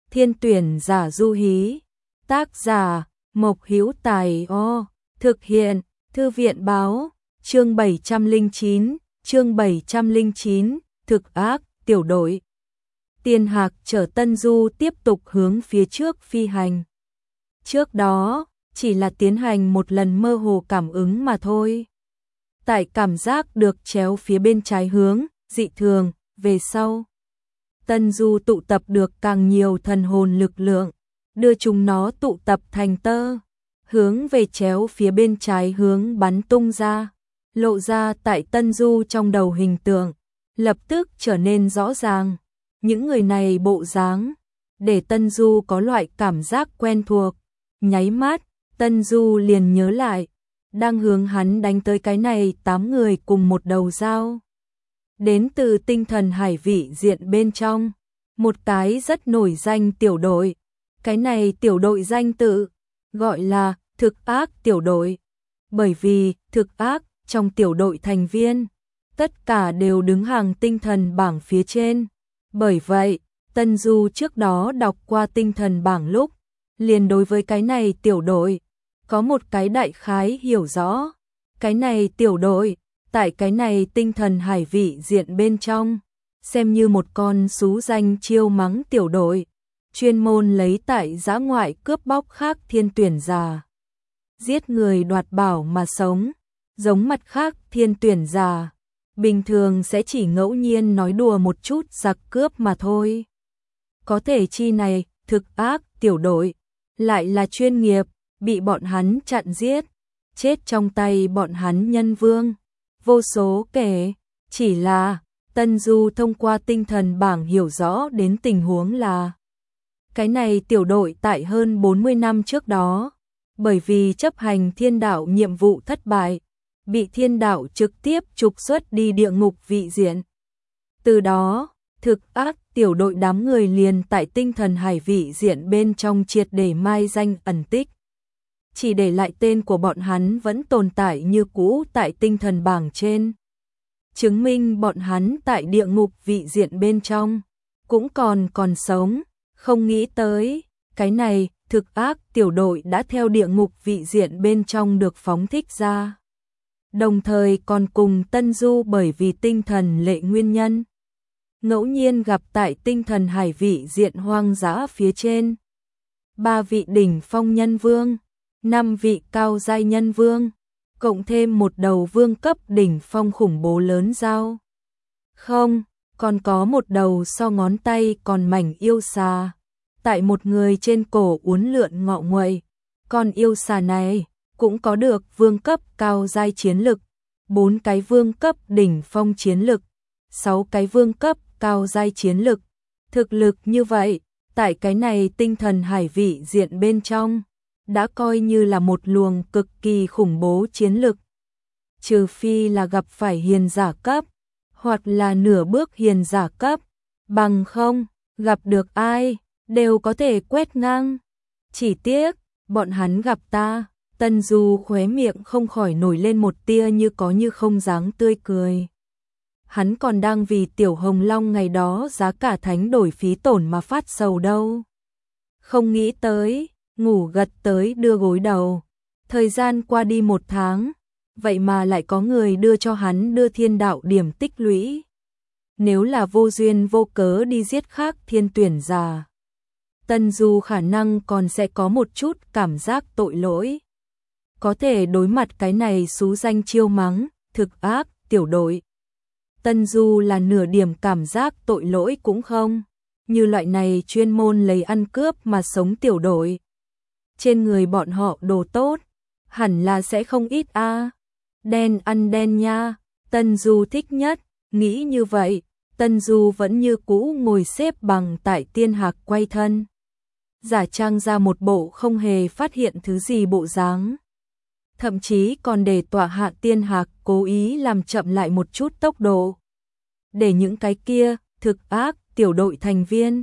Thiên tuyển giả du hí. Tác giả Mộc Hữu Tài. Thực hiện Thư viện báo. Chương 709, thực ác tiểu đội. Tiên Hạc chở Tân Du tiếp tục hướng phía trước phi hành. Trước đó, chỉ là tiến hành một lần mơ hồ cảm ứng mà thôi. Tại cảm giác được chéo phía bên trái hướng, dị thường, về sau. Tân Du tụ tập được càng nhiều thần hồn lực lượng, đưa chúng nó tụ tập thành tơ, hướng về chéo phía bên trái hướng bắn tung ra, lộ ra tại Tân Du trong đầu hình tượng, lập tức trở nên rõ ràng. Những người này bộ dáng, để Tân Du có loại cảm giác quen thuộc, nháy mắt, Tân Du liền nhớ lại, đang hướng hắn đánh tới cái này 8 người cùng một đầu dao. Đến từ tinh thần hải vị diện bên trong, một cái rất nổi danh tiểu đội. Cái này tiểu đội danh tự, gọi là thực ác tiểu đội. Bởi vì thực ác trong tiểu đội thành viên, tất cả đều đứng hàng tinh thần bảng phía trên. Bởi vậy, Tân Du trước đó đọc qua tinh thần bảng lúc, liền đối với cái này tiểu đội, có một cái đại khái hiểu rõ. Cái này tiểu đội, tại cái này tinh thần hải vị diện bên trong, xem như một con xú danh chiêu mắng tiểu đội, chuyên môn lấy tại dã ngoại cướp bóc khác thiên tuyển giả, giết người đoạt bảo mà sống. Giống mặt khác thiên tuyển giả, bình thường sẽ chỉ ngẫu nhiên nói đùa một chút giặc cướp mà thôi. Có thể chi này, thực ác tiểu đội, lại là chuyên nghiệp, bị bọn hắn chặn giết, chết trong tay bọn hắn nhân vương, vô số kể. Chỉ là Tân Du thông qua tinh thần bảng hiểu rõ đến tình huống là cái này tiểu đội tại hơn 40 năm trước đó, bởi vì chấp hành thiên đạo nhiệm vụ thất bại, bị thiên đạo trực tiếp trục xuất đi địa ngục vị diện. Từ đó, thực ác tiểu đội đám người liền tại tinh thần hải vị diện bên trong triệt để mai danh ẩn tích. Chỉ để lại tên của bọn hắn vẫn tồn tại như cũ tại tinh thần bảng trên. Chứng minh bọn hắn tại địa ngục vị diện bên trong, cũng còn sống. Không nghĩ tới, cái này, thực ác tiểu đội đã theo địa ngục vị diện bên trong được phóng thích ra. Đồng thời còn cùng Tân Du bởi vì tinh thần lệ nguyên nhân, ngẫu nhiên gặp tại tinh thần hải vị diện hoang dã phía trên. 3 vị đỉnh phong nhân vương, 5 vị cao giai nhân vương, cộng thêm một đầu vương cấp đỉnh phong khủng bố lớn dao. Không, còn có một đầu so ngón tay còn mảnh yêu xà, tại một người trên cổ uốn lượn ngọ nguậy. Con yêu xà này cũng có được vương cấp cao giai chiến lực, 4 cái vương cấp đỉnh phong chiến lực, 6 cái vương cấp cao giai chiến lực. Thực lực như vậy, tại cái này tinh thần hải vị diện bên trong, đã coi như là một luồng cực kỳ khủng bố chiến lực. Trừ phi là gặp phải hiền giả cấp, hoặc là nửa bước hiền giả cấp, bằng không, gặp được ai, đều có thể quét ngang. Chỉ tiếc, bọn hắn gặp ta. Tân Du khóe miệng không khỏi nổi lên một tia như có như không dáng tươi cười. Hắn còn đang vì tiểu hồng long ngày đó giá cả thánh đổi phí tổn mà phát sầu đâu. Không nghĩ tới, ngủ gật tới đưa gối đầu. Thời gian qua đi 1 tháng, vậy mà lại có người đưa cho hắn đưa thiên đạo điểm tích lũy. Nếu là vô duyên vô cớ đi giết khác thiên tuyển giả, Tân Du khả năng còn sẽ có một chút cảm giác tội lỗi. Có thể đối mặt cái này xú danh chiêu mắng, thực ác, tiểu đội. Tân Du là nửa điểm cảm giác tội lỗi cũng không. Như loại này chuyên môn lấy ăn cướp mà sống tiểu đội. Trên người bọn họ đồ tốt, hẳn là sẽ không ít a. Đen ăn đen nha, Tân Du thích nhất, nghĩ như vậy, Tân Du vẫn như cũ ngồi xếp bằng tại tiên hạc quay thân. Giả trang ra một bộ không hề phát hiện thứ gì bộ dáng. Thậm chí còn để tọa hạ tiên hạc cố ý làm chậm lại một chút tốc độ. Để những cái kia, thực ác, tiểu đội thành viên,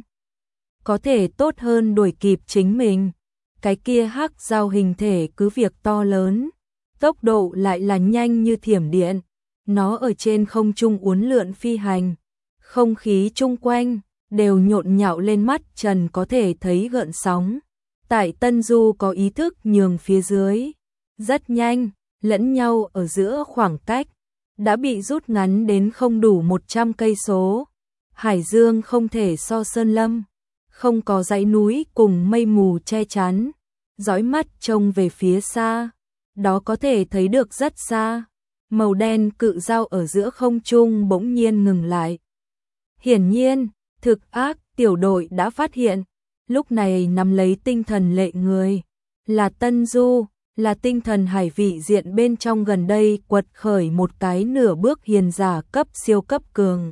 có thể tốt hơn đuổi kịp chính mình. Cái kia hắc giao hình thể cứ việc to lớn, tốc độ lại là nhanh như thiểm điện. Nó ở trên không trung uốn lượn phi hành, không khí chung quanh đều nhộn nhạo lên, mắt trần có thể thấy gợn sóng. Tại Tân Du có ý thức nhường phía dưới. Rất nhanh, lẫn nhau ở giữa khoảng cách đã bị rút ngắn đến không đủ 100 cây số. Hải dương không thể so sơn lâm, không có dãy núi cùng mây mù che chắn. Dõi mắt trông về phía xa, đó có thể thấy được rất xa. Màu đen cự dao ở giữa không trung bỗng nhiên ngừng lại. Hiển nhiên, thực ác tiểu đội đã phát hiện, lúc này nắm lấy tinh thần lệ người. Là Tân Du, là tinh thần hải vị diện bên trong gần đây quật khởi một cái nửa bước hiền giả cấp siêu cấp cường.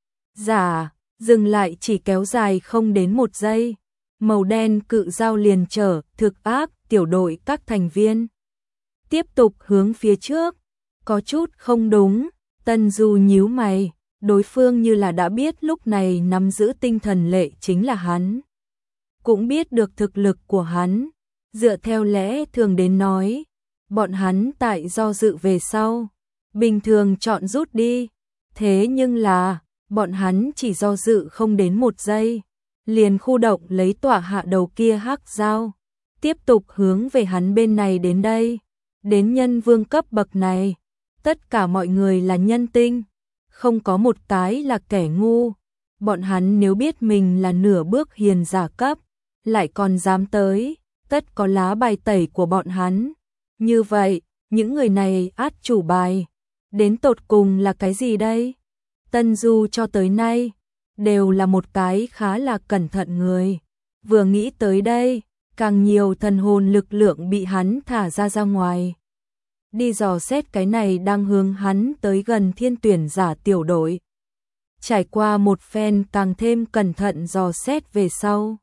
Giả, dừng lại chỉ kéo dài không đến 1 giây. Màu đen cự dao liền chở thực ác tiểu đội các thành viên tiếp tục hướng phía trước. Có chút không đúng, Tân Du nhíu mày, đối phương như là đã biết lúc này nắm giữ tinh thần lệ chính là hắn. Cũng biết được thực lực của hắn, dựa theo lẽ thường đến nói, bọn hắn tại do dự về sau, bình thường chọn rút đi, thế nhưng là, bọn hắn chỉ do dự không đến 1 giây, liền khu động lấy tỏa hạ đầu kia hắc dao, tiếp tục hướng về hắn bên này đến đây. Đến nhân vương cấp bậc này, tất cả mọi người là nhân tinh, không có một cái là kẻ ngu. Bọn hắn nếu biết mình là nửa bước hiền giả cấp, lại còn dám tới, tất có lá bài tẩy của bọn hắn. Như vậy, những người này át chủ bài, đến tột cùng là cái gì đây? Tân Du cho tới nay, đều là một cái khá là cẩn thận người. Vừa nghĩ tới đây, càng nhiều thần hồn lực lượng bị hắn thả ra ngoài. Đi dò xét cái này đang hướng hắn tới gần thiên tuyển giả tiểu đội. Trải qua một phen càng thêm cẩn thận dò xét về sau,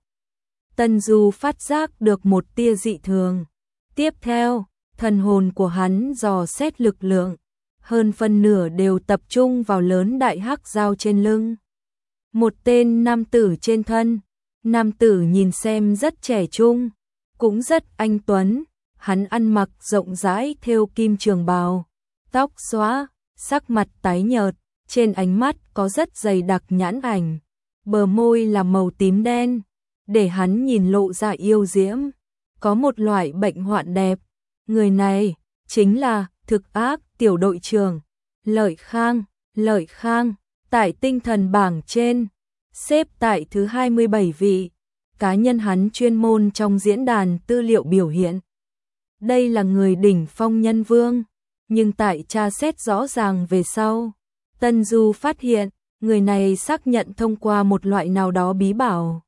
Tân Du phát giác được một tia dị thường. Tiếp theo, thần hồn của hắn dò xét lực lượng, hơn phân nửa đều tập trung vào lớn đại hắc dao trên lưng. Một tên nam tử trên thân. Nam tử nhìn xem rất trẻ trung, cũng rất anh tuấn. Hắn ăn mặc rộng rãi thêu kim trường bào, tóc xóa, sắc mặt tái nhợt, trên ánh mắt có rất dày đặc nhãn ảnh, bờ môi là màu tím đen, để hắn nhìn lộ ra yêu diễm, có một loại bệnh hoạn đẹp. Người này chính là thực ác tiểu đội trưởng Lợi Khang. Lợi Khang tại tinh thần bảng trên xếp tại thứ 27 vị. Cá nhân hắn chuyên môn trong diễn đàn tư liệu biểu hiện, đây là người đỉnh phong nhân vương, nhưng tại tra xét rõ ràng về sau, Tân Du phát hiện, người này xác nhận thông qua một loại nào đó bí bảo,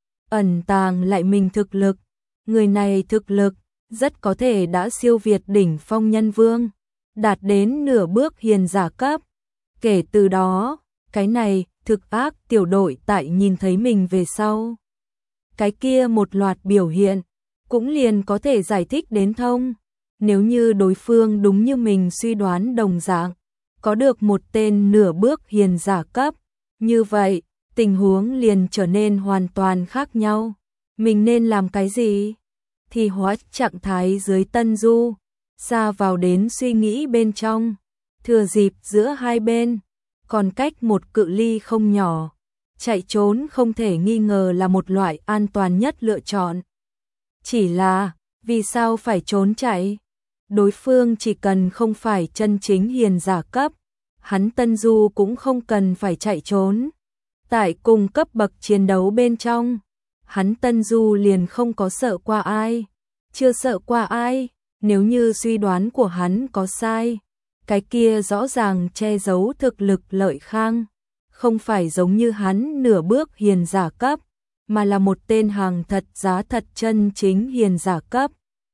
ẩn tàng lại mình thực lực. Người này thực lực rất có thể đã siêu việt đỉnh phong nhân vương, đạt đến nửa bước hiền giả cấp. Kể từ đó, cái này thực ác tiểu đội tại nhìn thấy mình về sau, cái kia một loạt biểu hiện cũng liền có thể giải thích đến thông. Nếu như đối phương đúng như mình suy đoán đồng dạng, có được một tên nửa bước hiền giả cấp, như vậy, tình huống liền trở nên hoàn toàn khác nhau. Mình nên làm cái gì? Thì hóa trạng thái dưới Tân Du, xa vào đến suy nghĩ bên trong, thừa dịp giữa hai bên, còn cách một cự ly không nhỏ. Chạy trốn không thể nghi ngờ là một loại an toàn nhất lựa chọn. Chỉ là, vì sao phải trốn chạy? Đối phương chỉ cần không phải chân chính hiền giả cấp, hắn Tân Du cũng không cần phải chạy trốn. Tại cùng cấp bậc chiến đấu bên trong, hắn Tân Du liền không có sợ qua ai. Chưa sợ qua ai, nếu như suy đoán của hắn có sai, cái kia rõ ràng che giấu thực lực Lợi Khang. Không phải giống như hắn nửa bước hiền giả cấp, mà là một tên hàng thật giá thật chân chính hiền giả cấp.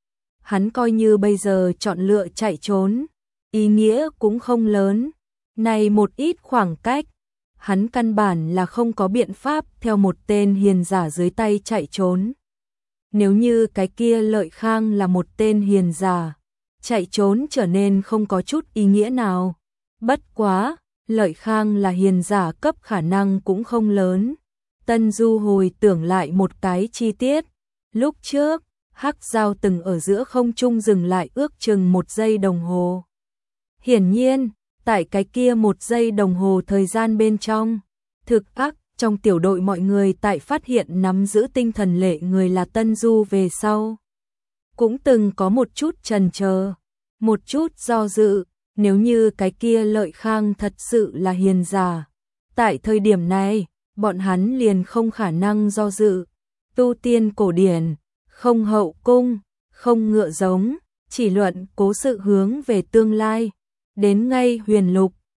Hắn coi như bây giờ chọn lựa chạy trốn, ý nghĩa cũng không lớn. Này một ít khoảng cách, hắn căn bản là không có biện pháp theo một tên hiền giả dưới tay chạy trốn. Nếu như cái kia Lợi Khang là một tên hiền giả, chạy trốn trở nên không có chút ý nghĩa nào. Bất quá, Lợi Khang là hiền giả cấp khả năng cũng không lớn. Tân Du hồi tưởng lại một cái chi tiết. Lúc trước, hắc dao từng ở giữa không trung dừng lại ước chừng 1 giây đồng hồ. Hiển nhiên, tại cái kia 1 giây đồng hồ thời gian bên trong, thực ác trong tiểu đội mọi người tại phát hiện nắm giữ tinh thần lệ người là Tân Du về sau. Cũng từng có một chút chần chờ, một chút do dự, nếu như cái kia Lợi Khang thật sự là hiền giả. Tại thời điểm này, bọn hắn liền không khả năng do dự. Tu tiên cổ điển, không hậu cung, không ngựa giống, chỉ luận cố sự hướng về tương lai. Đến ngay huyền lục,